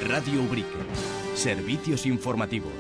Radio Ubrique. Servicios informativos.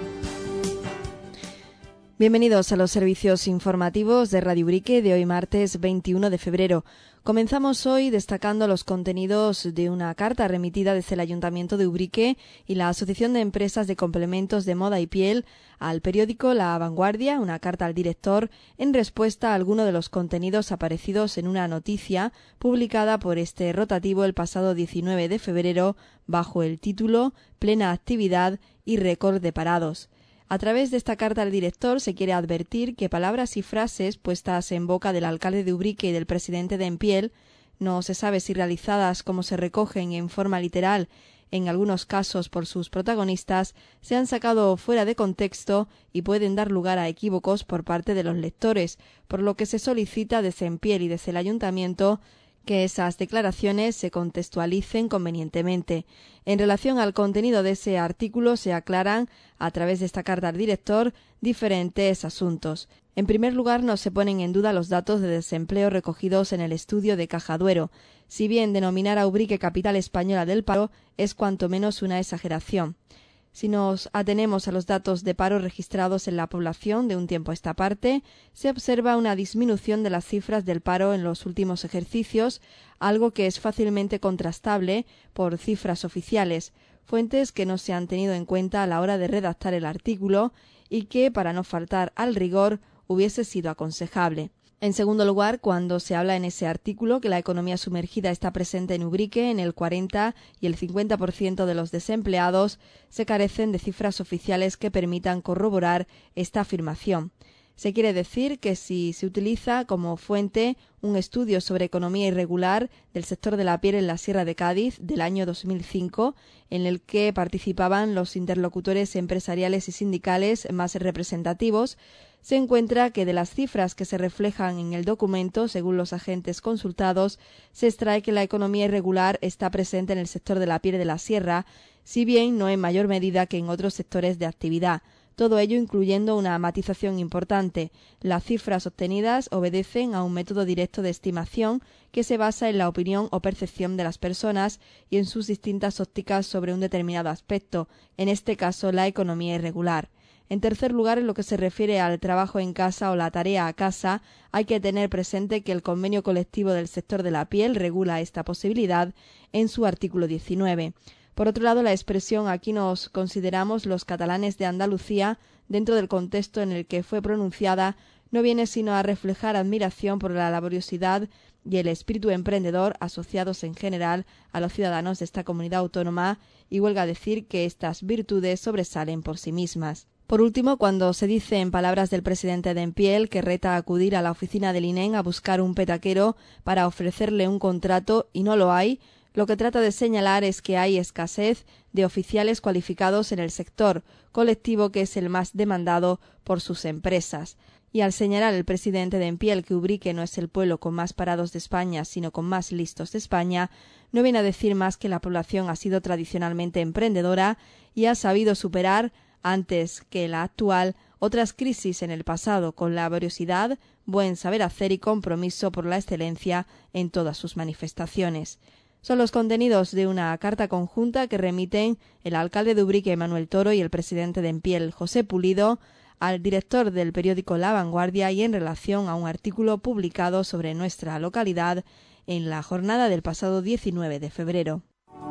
Bienvenidos a los servicios informativos de Radio Ubrique de hoy martes 21 de febrero. Comenzamos hoy destacando los contenidos de una carta remitida desde el Ayuntamiento de Ubrique y la Asociación de Empresas de Complementos de Moda y Piel al periódico La Vanguardia, una carta al director en respuesta a alguno de los contenidos aparecidos en una noticia publicada por este rotativo el pasado 19 de febrero bajo el título Plena actividad y récord de parados. A través de esta carta al director se quiere advertir que palabras y frases puestas en boca del alcalde de Ubrique y del presidente de Empiel, no se sabe si realizadas como se recogen en forma literal, en algunos casos por sus protagonistas, se han sacado fuera de contexto y pueden dar lugar a equívocos por parte de los lectores, por lo que se solicita desde Empiel y desde el ayuntamiento que esas declaraciones se contextualicen convenientemente. En relación al contenido de ese artículo se aclaran, a través de esta carta al director, diferentes asuntos. En primer lugar, no se ponen en duda los datos de desempleo recogidos en el estudio de Caja Duero. Si bien denominar a Ubrique capital española del paro es cuanto menos una exageración. Si nos atenemos a los datos de paro registrados en la población de un tiempo a esta parte, se observa una disminución de las cifras del paro en los últimos ejercicios, algo que es fácilmente contrastable por cifras oficiales, fuentes que no se han tenido en cuenta a la hora de redactar el artículo y que, para no faltar al rigor, hubiese sido aconsejable. En segundo lugar, cuando se habla en ese artículo que la economía sumergida está presente en Ubrique en el 40 y el 50% de los desempleados, se carecen de cifras oficiales que permitan corroborar esta afirmación. Se quiere decir que si se utiliza como fuente un estudio sobre economía irregular del sector de la piel en la Sierra de Cádiz del año 2005, en el que participaban los interlocutores empresariales y sindicales más representativos, se encuentra que de las cifras que se reflejan en el documento, según los agentes consultados, se extrae que la economía irregular está presente en el sector de la piel de la Sierra, si bien no en mayor medida que en otros sectores de actividad. Todo ello incluyendo una matización importante. Las cifras obtenidas obedecen a un método directo de estimación que se basa en la opinión o percepción de las personas y en sus distintas ópticas sobre un determinado aspecto, en este caso la economía irregular. En tercer lugar, en lo que se refiere al trabajo en casa o la tarea a casa, hay que tener presente que el convenio colectivo del sector de la piel regula esta posibilidad en su artículo 19. Por otro lado, la expresión aquí nos consideramos los catalanes de Andalucía, dentro del contexto en el que fue pronunciada, no viene sino a reflejar admiración por la laboriosidad y el espíritu emprendedor asociados en general a los ciudadanos de esta comunidad autónoma, y huelga decir que estas virtudes sobresalen por sí mismas. Por último, cuando se dice en palabras del presidente de Empiel que reta a acudir a la oficina del INEM a buscar un petaquero para ofrecerle un contrato y no lo hay, lo que trata de señalar es que hay escasez de oficiales cualificados en el sector, colectivo que es el más demandado por sus empresas. Y al señalar el presidente de Empiel que Ubrique no es el pueblo con más parados de España, sino con más listos de España, no viene a decir más que la población ha sido tradicionalmente emprendedora y ha sabido superar, antes que la actual, otras crisis en el pasado con laboriosidad, buen saber hacer y compromiso por la excelencia en todas sus manifestaciones. Son los contenidos de una carta conjunta que remiten el alcalde de Ubrique, Manuel Toro, y el presidente de Empiel, José Pulido, al director del periódico La Vanguardia y en relación a un artículo publicado sobre nuestra localidad en la jornada del pasado 19 de febrero.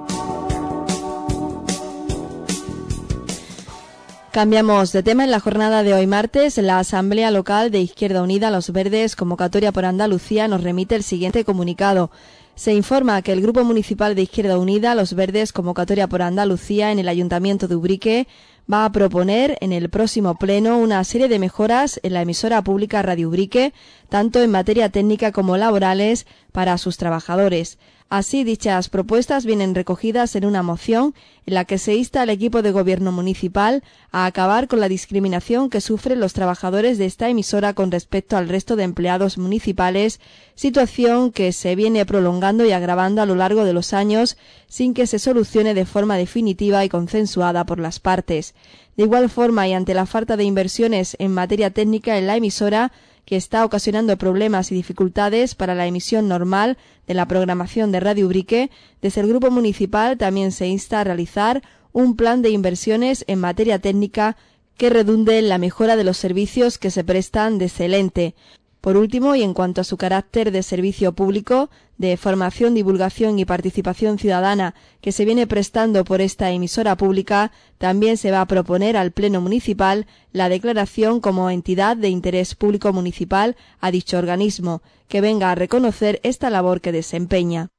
Cambiamos de tema. En la jornada de hoy martes, la Asamblea Local de Izquierda Unida Los Verdes, convocatoria por Andalucía, nos remite el siguiente comunicado. Se informa que el Grupo Municipal de Izquierda Unida Los Verdes, convocatoria por Andalucía en el Ayuntamiento de Ubrique, va a proponer en el próximo pleno una serie de mejoras en la emisora pública Radio Ubrique, tanto en materia técnica como laborales, para sus trabajadores. Así, dichas propuestas vienen recogidas en una moción en la que se insta al equipo de gobierno municipal a acabar con la discriminación que sufren los trabajadores de esta emisora con respecto al resto de empleados municipales, situación que se viene prolongando y agravando a lo largo de los años sin que se solucione de forma definitiva y consensuada por las partes. De igual forma, y ante la falta de inversiones en materia técnica en la emisora, que está ocasionando problemas y dificultades para la emisión normal de la programación de Radio Ubrique, desde el Grupo Municipal también se insta a realizar un plan de inversiones en materia técnica que redunde en la mejora de los servicios que se prestan desde el ente. Por último, y en cuanto a su carácter de servicio público, de formación, divulgación y participación ciudadana que se viene prestando por esta emisora pública, también se va a proponer al Pleno Municipal la declaración como entidad de interés público municipal a dicho organismo, que venga a reconocer esta labor que desempeña.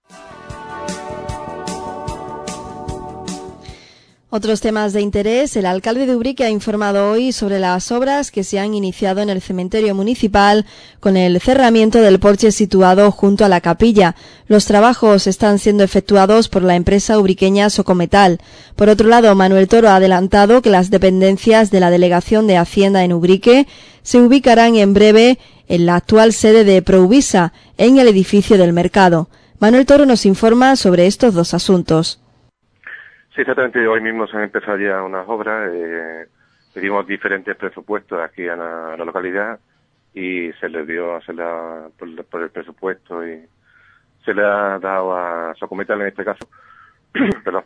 Otros temas de interés. El alcalde de Ubrique ha informado hoy sobre las obras que se han iniciado en el cementerio municipal con el cerramiento del porche situado junto a la capilla. Los trabajos están siendo efectuados por la empresa ubriqueña Socometal. Por otro lado, Manuel Toro ha adelantado que las dependencias de la Delegación de Hacienda en Ubrique se ubicarán en breve en la actual sede de Prouvisa, en el edificio del mercado. Manuel Toro nos informa sobre estos dos asuntos. Sí, exactamente. Hoy mismo se han empezado ya unas obras. Pedimos diferentes presupuestos aquí a la localidad y se les dio por el presupuesto y se le ha dado a Socometal en este caso. Perdón.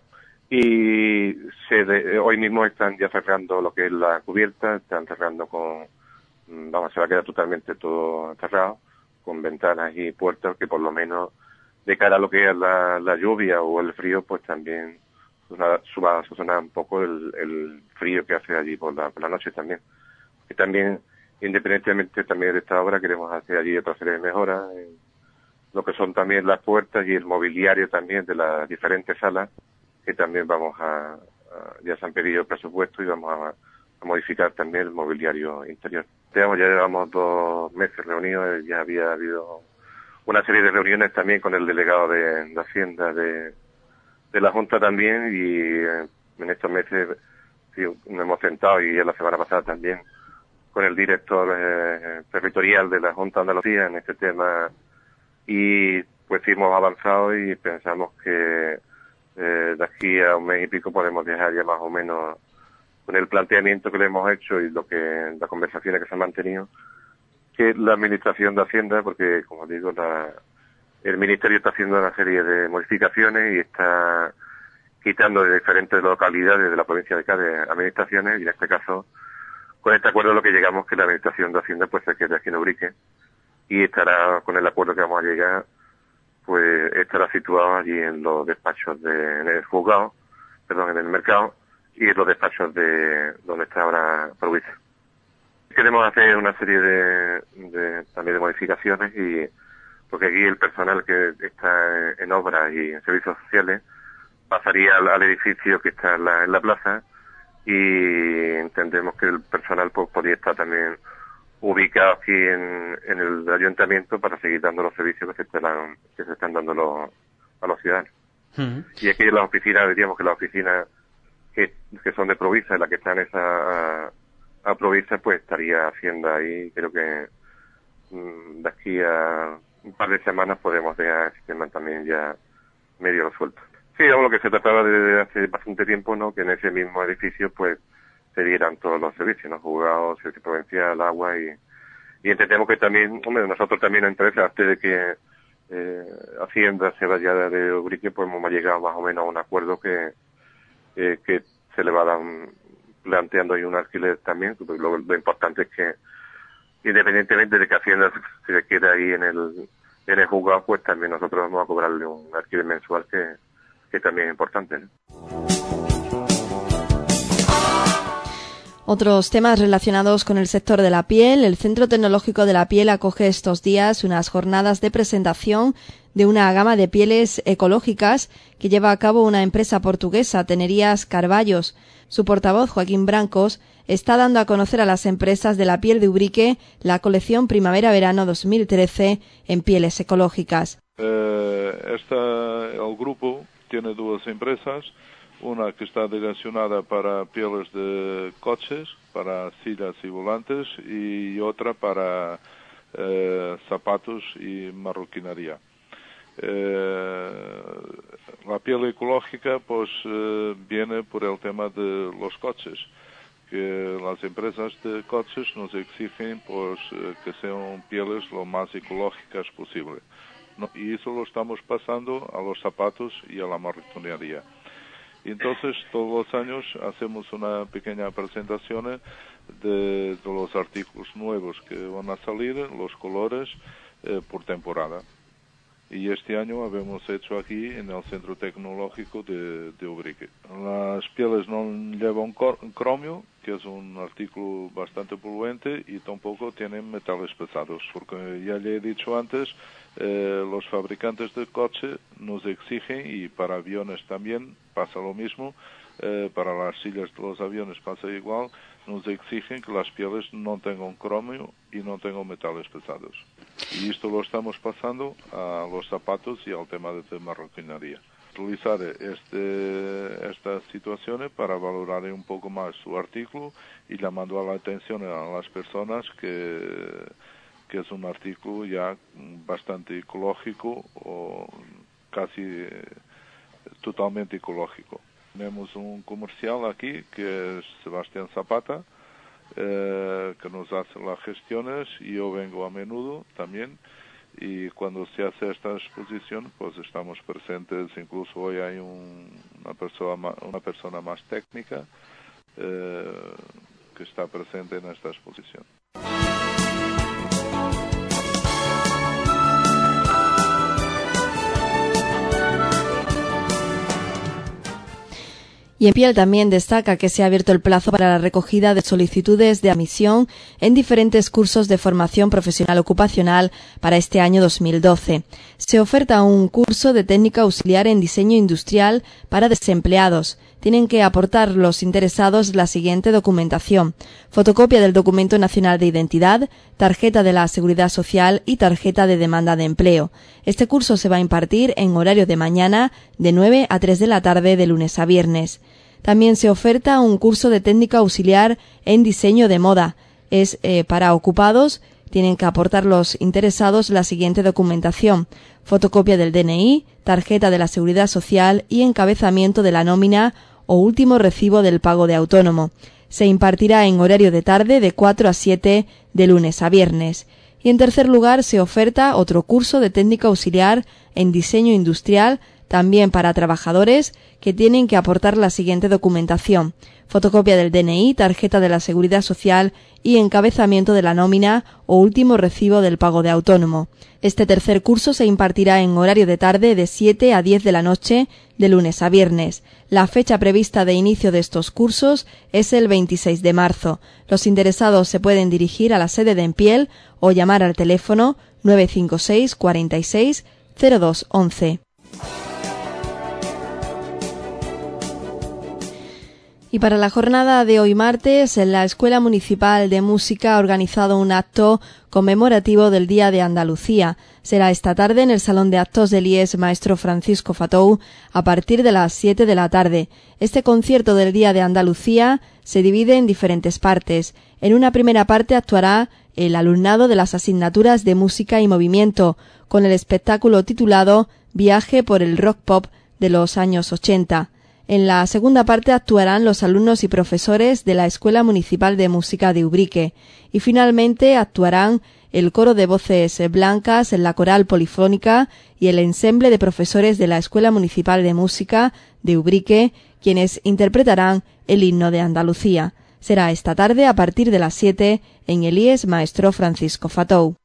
Y hoy mismo están ya cerrando lo que es la cubierta, están cerrando se va a quedar totalmente todo cerrado, con ventanas y puertas que por lo menos de cara a lo que es la lluvia o el frío, pues también va a sonar un poco el frío que hace allí por la noche también. Y también, independientemente también de esta obra, queremos hacer allí otra serie de mejoras, lo que son también las puertas y el mobiliario también de las diferentes salas, que también ya se han pedido el presupuesto y vamos a modificar también el mobiliario interior. Ya llevamos 2 meses reunidos, ya había habido una serie de reuniones también con el delegado de Hacienda de la Junta también, y en estos meses sí, nos hemos sentado, y la semana pasada también con el director territorial de la Junta de Andalucía en este tema, y pues sí hemos avanzado y pensamos que de aquí a un mes y pico podemos dejar ya más o menos con el planteamiento que le hemos hecho y las conversaciones que se han mantenido, que la Administración de Hacienda, porque como digo, el Ministerio está haciendo una serie de modificaciones y está quitando de diferentes localidades de la provincia de Cádiz administraciones, y en este caso, con este acuerdo lo que llegamos que la Administración de Hacienda pues se quede aquí en Ubrique, y estará, con el acuerdo que vamos a llegar, pues estará situado allí en los despachos en el juzgado, en el mercado, y en los despachos de donde está ahora Provincia. Queremos hacer una serie también de modificaciones, y porque aquí el personal que está en obras y en servicios sociales pasaría al edificio que está en la plaza, y entendemos que el personal pues podría estar también ubicado aquí en el ayuntamiento para seguir dando los servicios que se están dando a los ciudadanos. Uh-huh. Y aquí en las oficinas, diríamos que las oficinas que son de Provisa, las que están a Provisa, pues estaría Hacienda ahí. Creo que de aquí a un par de semanas podemos dejar el sistema también ya medio resuelto. Sí, lo que se trataba desde hace bastante tiempo, ¿no? Que en ese mismo edificio pues se dieran todos los servicios, ¿no? Juzgados, servicio provincial, agua, y entendemos que también, nosotros también nos interesa, antes de que Hacienda se vaya de Ubrique, pues hemos llegado más o menos a un acuerdo que se le va a dar planteando ahí un alquiler también. Lo importante es que, independientemente de que Hacienda se quede ahí en el juzgado, pues también nosotros vamos a cobrarle un alquiler mensual que también es importante, ¿no? Otros temas relacionados con el sector de la piel. El Centro Tecnológico de la Piel acoge estos días unas jornadas de presentación de una gama de pieles ecológicas que lleva a cabo una empresa portuguesa, Tenerías Carballos. Su portavoz, Joaquín Brancos, está dando a conocer a las empresas de la piel de Ubrique la colección Primavera-Verano 2013 en pieles ecológicas. El grupo tiene 2 empresas, una que está direccionada para pieles de coches, para sillas y volantes, y otra para zapatos y marroquinería. La piel ecológica pues viene por el tema de los coches, que las empresas de coches nos exigen pues que sean pieles lo más ecológicas posible. Y eso lo estamos pasando a los zapatos y a la marroquinería. Entonces, todos los años hacemos una pequeña presentación de los artículos nuevos que van a salir, los colores, por temporada. Y este año habemos hecho aquí en el Centro Tecnológico de Ubrique. Las pieles no llevan cromio, que es un artículo bastante poluente, y tampoco tienen metales pesados, porque ya le he dicho antes, los fabricantes de coche nos exigen, y para aviones también pasa lo mismo, para las sillas de los aviones pasa igual, nos exigen que las pieles no tengan cromio y no tengan metales pesados. Y esto lo estamos pasando a los zapatos y al tema de marroquinería. Utilizar estas situaciones para valorar un poco más su artículo y llamando la atención a las personas que es un artículo ya bastante ecológico o casi totalmente ecológico. Tenemos un comercial aquí que es Sebastián Zapata, que nos hace las gestiones, y yo vengo a menudo también, y cuando se hace esta exposición pues estamos presentes. Incluso hoy hay una persona más técnica que está presente en esta exposición. Y Empiel también destaca que se ha abierto el plazo para la recogida de solicitudes de admisión en diferentes cursos de formación profesional ocupacional para este año 2012. Se oferta un curso de técnica auxiliar en diseño industrial para desempleados. Tienen que aportar los interesados la siguiente documentación: fotocopia del Documento Nacional de Identidad, tarjeta de la Seguridad Social y tarjeta de demanda de empleo. Este curso se va a impartir en horario de mañana de 9 a 3 de la tarde de lunes a viernes. También se oferta un curso de técnica auxiliar en diseño de moda. Es para ocupados. Tienen que aportar los interesados la siguiente documentación: fotocopia del DNI, tarjeta de la Seguridad Social y encabezamiento de la nómina o último recibo del pago de autónomo. Se impartirá en horario de tarde de 4 a 7 de lunes a viernes. Y en tercer lugar se oferta otro curso de técnica auxiliar en diseño industrial, también para trabajadores, que tienen que aportar la siguiente documentación: fotocopia del DNI, tarjeta de la Seguridad Social y encabezamiento de la nómina o último recibo del pago de autónomo. Este tercer curso se impartirá en horario de tarde de 7 a 10 de la noche de lunes a viernes. La fecha prevista de inicio de estos cursos es el 26 de marzo. Los interesados se pueden dirigir a la sede de Empiel o llamar al teléfono 956 46 02 11. Y para la jornada de hoy martes, la Escuela Municipal de Música ha organizado un acto conmemorativo del Día de Andalucía. Será esta tarde en el Salón de Actos del IES Maestro Francisco Fatou a partir de las 7 de la tarde. Este concierto del Día de Andalucía se divide en diferentes partes. En una primera parte actuará el alumnado de las asignaturas de Música y Movimiento, con el espectáculo titulado Viaje por el Rock Pop de los años 80. En la segunda parte actuarán los alumnos y profesores de la Escuela Municipal de Música de Ubrique. Y finalmente actuarán el coro de voces blancas, la coral polifónica y el ensemble de profesores de la Escuela Municipal de Música de Ubrique, quienes interpretarán el himno de Andalucía. Será esta tarde a partir de las 7 en el IES Maestro Francisco Fatou.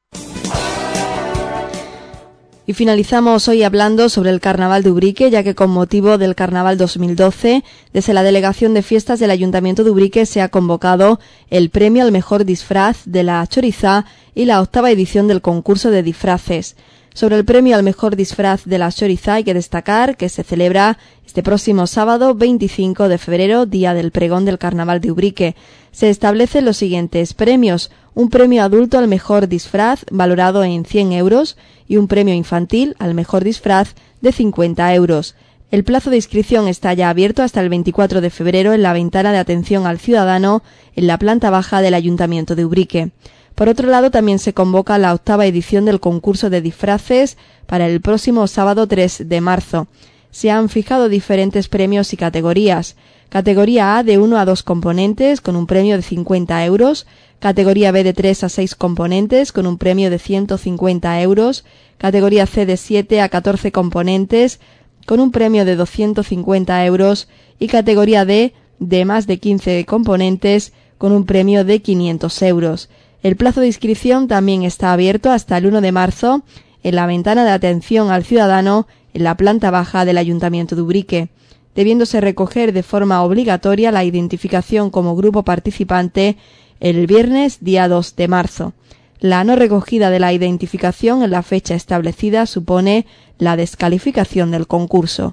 Y finalizamos hoy hablando sobre el Carnaval de Ubrique, ya que con motivo del Carnaval 2012, desde la Delegación de Fiestas del Ayuntamiento de Ubrique se ha convocado el premio al mejor disfraz de la Chorizá y la 8ª edición del concurso de disfraces. Sobre el premio al mejor disfraz de la Chorizá hay que destacar que se celebra este próximo sábado 25 de febrero, día del pregón del Carnaval de Ubrique. Se establecen los siguientes premios: un premio adulto al mejor disfraz valorado en 100 euros y un premio infantil al mejor disfraz de 50 euros. El plazo de inscripción está ya abierto hasta el 24 de febrero en la ventana de atención al ciudadano en la planta baja del Ayuntamiento de Ubrique. Por otro lado, también se convoca la 8ª edición del concurso de disfraces para el próximo sábado 3 de marzo. Se han fijado diferentes premios y categorías. Categoría A de 1 a 2 componentes con un premio de 50 euros. Categoría B de 3 a 6 componentes con un premio de 150 euros. Categoría C de 7 a 14 componentes con un premio de 250 euros. Y categoría D de más de 15 componentes con un premio de 500 euros. El plazo de inscripción también está abierto hasta el 1 de marzo en la ventana de atención al ciudadano en la planta baja del Ayuntamiento de Ubrique, debiéndose recoger de forma obligatoria la identificación como grupo participante el viernes día 2 de marzo. La no recogida de la identificación en la fecha establecida supone la descalificación del concurso.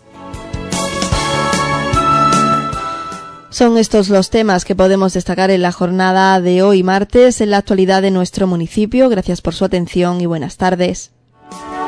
Son estos los temas que podemos destacar en la jornada de hoy martes en la actualidad de nuestro municipio. Gracias por su atención y buenas tardes.